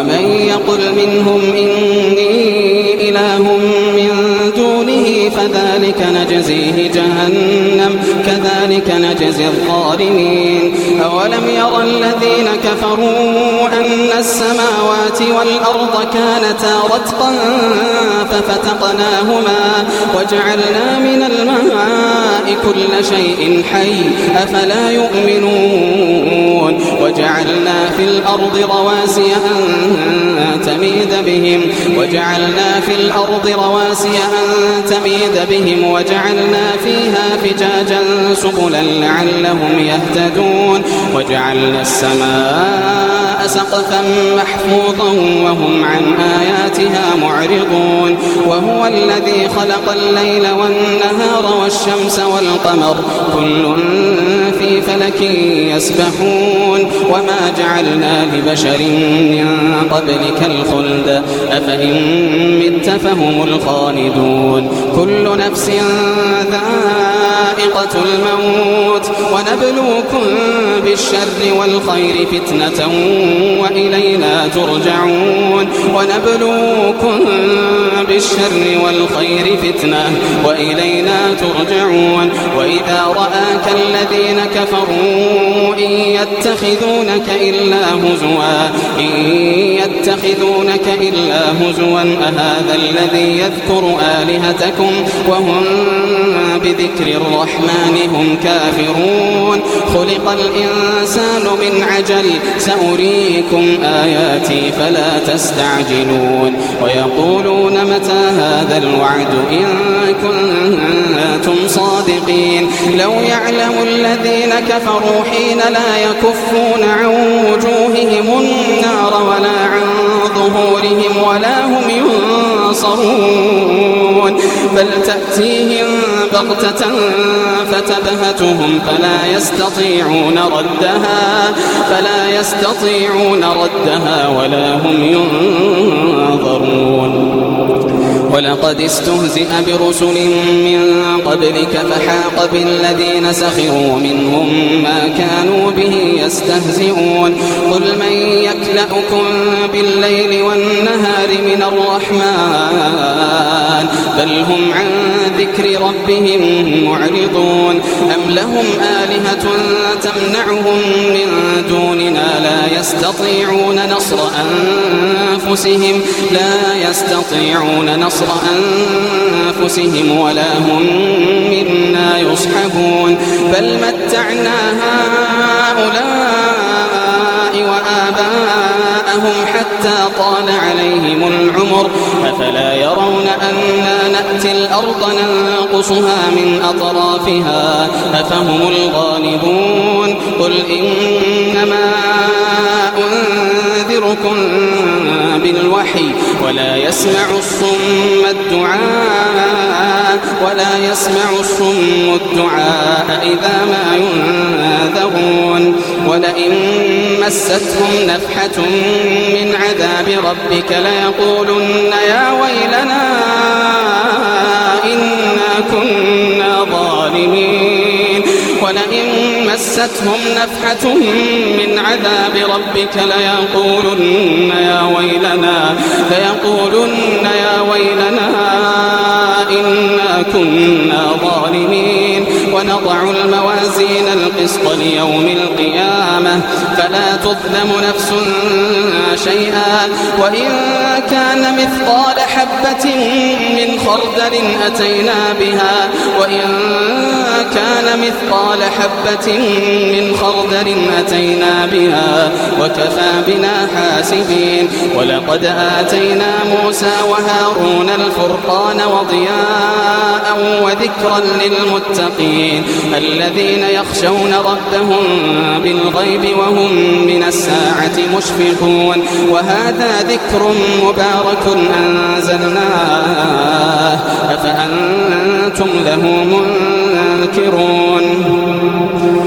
ومن يقل منهم إني إله من دونه فذلك نجزيه جهنم كذلك نجزي الظالمين أولم ير الذين كفروا أن السماوات والأرض كانتا رتقا ففتقناهما وجعلنا من الماء كل شيء حي أفلا يؤمنون وجعلنا في الأرض رواسي أن تميد بهم وجعلنا فيها فجاجا سبلا لعلهم يهتدون وجعلنا السماء سقفا محفوظا وهم عن آياتها معرضون وهو الذي خلق الليل والنهار والشمس والقمر كل في فلك يسبحون وما جعلنا لبشر من قبلك الخلد أفإن مت فهم الخالدون كل نفس ذائقة الموت ونبلوكم بالشر والخير فتنة وإلينا ترجعون وإذا رآك الذين كفروا إن يتخذونك إلا هزوا أهذا الذي يذكر آلهتكم وهم بذكر الرحمن هم كافرون خلق الإنسان من عجل سأريكم آياتي فلا تستعجلون ويقولون متى هذا الوعد إن كنتم صادقين لو يعلم الذين كفروا حين لا يكفون عن وجوههم النار ولا عن ظهورهم ولا هم ينصرون بل تأتيهم بغتة فتبهتهم فلا يستطيعون ردها ولا هم ينظرون ولقد استهزئ برسل من قبلك فحاق بالذين سخروا منهم ما كانوا به يستهزئون قل من يكلأكم بالليل والنهار من الرحمن بل هم عن ذكر ربهم معرضون أم لهم آلهة تمنعهم من دوننا لا يستطيعون نصر أنفسهم ولا هم منا يصحبون بل متعنا هؤلاء وآباءهم حتى طال عليهم العمر أفلا يرون أنا نأتي الأرض ننقصها من أطرافها أفهم الغالبون قل إنما أنذركم بالوحي ولا يسمع الصم الدعاء إذا ما ينذرون ولئن مستهم نفحة من عذاب ربك ليقولن يا ويلنا إنا كنا ظالمين ولئن مستهم نفحة من عذاب ربك ليقولن يا ويلنا إنا كنا ظالمين ونضع الموازين القسط ليوم القيامة فلا تظلم نفس شيئا وإن كان مثقال حبة من خردل أتينا بها وكفى بنا حاسبين ولقد آتينا موسى وهارون الفرقان وضياء وذكرا للمتقين الذين يخشون ربهم بالغيب وهم من الساعة مشفقون وهذا ذكر مبارك أنزلناه أفأنتم له منكرون